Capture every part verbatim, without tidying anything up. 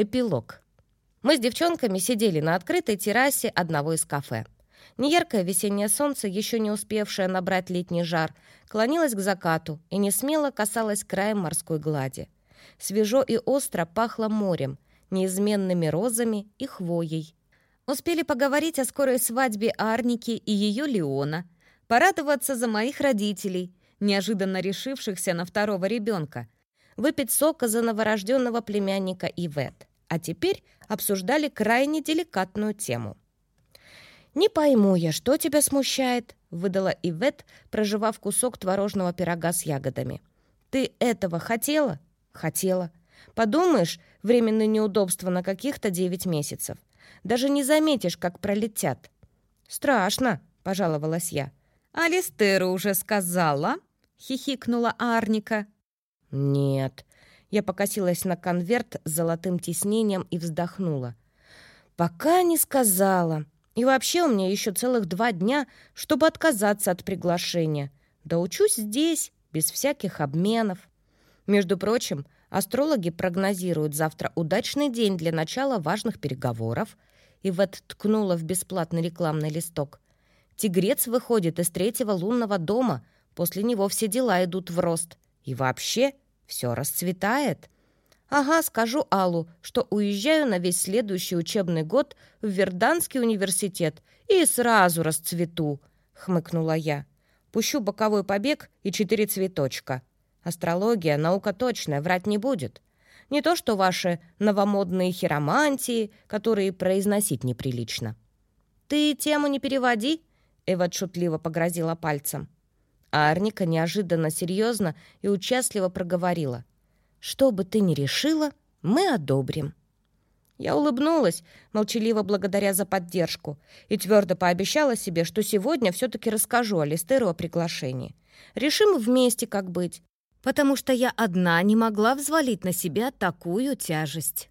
Эпилог. Мы с девчонками сидели на открытой террасе одного из кафе. Неяркое весеннее солнце, еще не успевшее набрать летний жар, клонилось к закату и несмело касалось краем морской глади. Свежо и остро пахло морем, неизменными розами и хвоей. Успели поговорить о скорой свадьбе Арники и ее Леона, порадоваться за моих родителей, неожиданно решившихся на второго ребенка, выпить сока за новорожденного племянника Ивет. А теперь обсуждали крайне деликатную тему. «Не пойму я, что тебя смущает», — выдала Ивет, прожевав кусок творожного пирога с ягодами. «Ты этого хотела?» «Хотела. Подумаешь, временные неудобства на каких-то девять месяцев. Даже не заметишь, как пролетят». «Страшно», — пожаловалась я. «Алистеру уже сказала?» — хихикнула Арника. «Нет». Я покосилась на конверт с золотым тиснением и вздохнула. «Пока не сказала. И вообще у меня еще целых два дня, чтобы отказаться от приглашения. Да учусь здесь, без всяких обменов. Между прочим, астрологи прогнозируют завтра удачный день для начала важных переговоров». Ивет ткнула в бесплатный рекламный листок. «Тигрец выходит из третьего лунного дома. После него все дела идут в рост. И вообще все расцветает. Ага, скажу Аллу, что уезжаю на весь следующий учебный год в Верданский университет и сразу расцвету», — хмыкнула я. «Пущу боковой побег и четыре цветочка. Астрология — наука точная, врать не будет. Не то что ваши новомодные хиромантии, которые произносить неприлично». «Ты тему не переводи», — Эва шутливо погрозила пальцем. А Арника неожиданно серьезно и участливо проговорила. «Что бы ты ни решила, мы одобрим». Я улыбнулась, молчаливо благодаря за поддержку, и твердо пообещала себе, что сегодня все-таки расскажу Алистеру о приглашении. Решим вместе, как быть, потому что я одна не могла взвалить на себя такую тяжесть.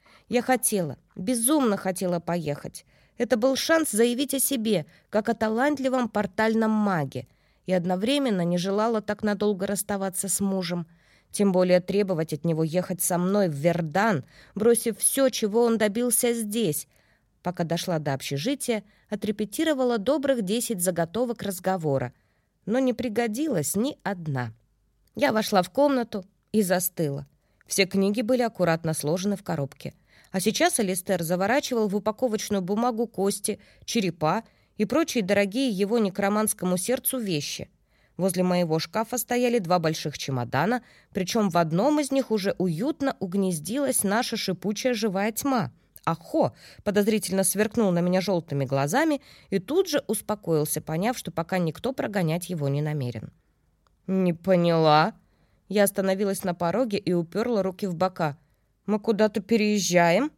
Я хотела, безумно хотела поехать. Это был шанс заявить о себе, как о талантливом портальном маге, и одновременно не желала так надолго расставаться с мужем, тем более требовать от него ехать со мной в Вердан, бросив все, чего он добился здесь. Пока дошла до общежития, отрепетировала добрых десять заготовок разговора, но не пригодилась ни одна. Я вошла в комнату и застыла. Все книги были аккуратно сложены в коробке. А сейчас Алистер заворачивал в упаковочную бумагу кости, черепа и прочие дорогие его некроманскому сердцу вещи. Возле моего шкафа стояли два больших чемодана, причем в одном из них уже уютно угнездилась наша шипучая живая тьма. Ахо! Подозрительно сверкнул на меня желтыми глазами и тут же успокоился, поняв, что пока никто прогонять его не намерен. «Не поняла». Я остановилась на пороге и уперла руки в бока. «Мы куда-то переезжаем?»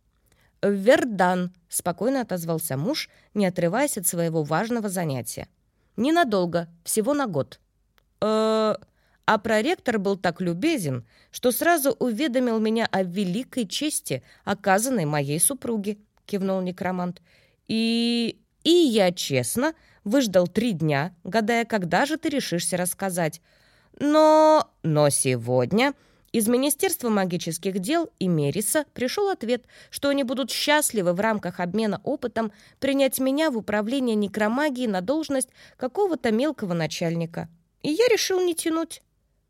«В Вердан», — спокойно отозвался муж, не отрываясь от своего важного занятия. «Ненадолго, всего на год». «Э-э...» А проректор был так любезен, что сразу уведомил меня о великой чести, оказанной моей супруге, кивнул некромант. И... и я честно выждал три дня, гадая, когда же ты решишься рассказать. Но... но сегодня... Из Министерства магических дел и Мериса пришел ответ, что они будут счастливы в рамках обмена опытом принять меня в управление некромагией на должность какого-то мелкого начальника. И я решил не тянуть.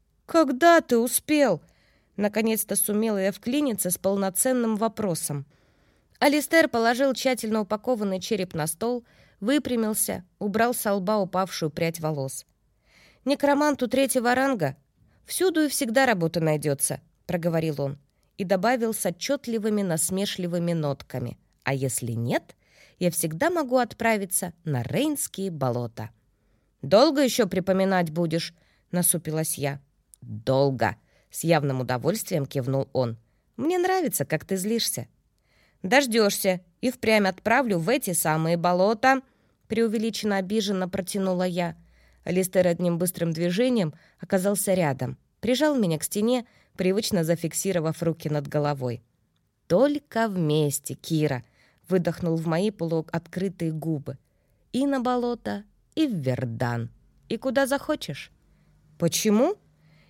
«Когда ты успел?» Наконец-то сумела я вклиниться с полноценным вопросом. Алистер положил тщательно упакованный череп на стол, выпрямился, убрал со лба упавшую прядь волос. «Некроманту третьего ранга всюду и всегда работа найдется», — проговорил он и добавил с отчетливыми насмешливыми нотками. «А если нет, я всегда могу отправиться на Рейнские болота». «Долго еще припоминать будешь?» — насупилась я. «Долго», — с явным удовольствием кивнул он. «Мне нравится, как ты злишься». «Дождешься и впрямь отправлю в эти самые болота», — преувеличенно обиженно протянула я. Алистер одним быстрым движением оказался рядом, прижал меня к стене, привычно зафиксировав руки над головой. «Только вместе, Кира!» — выдохнул в мои полуоткрытые губы. «И на болото, и в Вердан, и куда захочешь». «Почему?»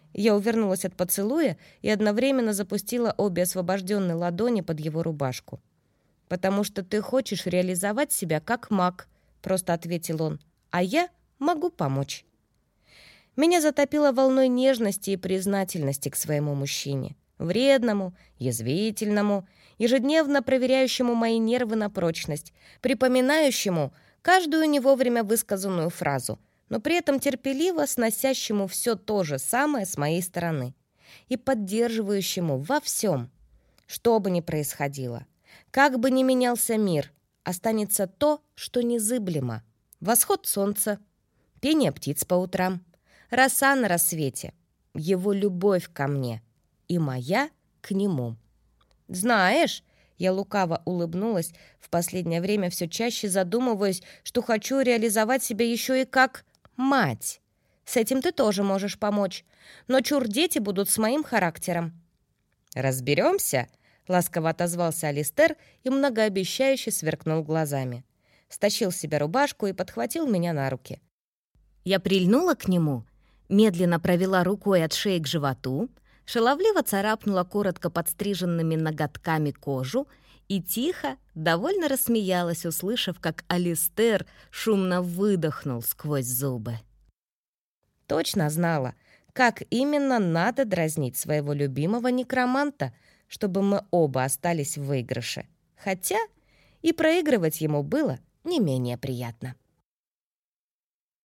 Я увернулась от поцелуя и одновременно запустила обе освобожденные ладони под его рубашку. «Потому что ты хочешь реализовать себя как маг», — просто ответил он, «а я могу помочь». Меня затопило волной нежности и признательности к своему мужчине. Вредному, язвительному, ежедневно проверяющему мои нервы на прочность, припоминающему каждую не вовремя высказанную фразу, но при этом терпеливо сносящему все то же самое с моей стороны и поддерживающему во всем. Что бы ни происходило, как бы ни менялся мир, останется то, что незыблемо. Восход солнца, пение птиц по утрам, роса на рассвете, его любовь ко мне и моя к нему. Знаешь, я лукаво улыбнулась, в последнее время все чаще задумываясь, что хочу реализовать себя еще и как мать. С этим ты тоже можешь помочь, но чур дети будут с моим характером. «Разберемся?» — ласково отозвался Алистер и многообещающе сверкнул глазами. Стащил с себя рубашку и подхватил меня на руки. Я прильнула к нему, медленно провела рукой от шеи к животу, шаловливо царапнула коротко подстриженными ноготками кожу и тихо, довольно рассмеялась, услышав, как Алистер шумно выдохнул сквозь зубы. Точно знала, как именно надо дразнить своего любимого некроманта, чтобы мы оба остались в выигрыше. Хотя и проигрывать ему было не менее приятно.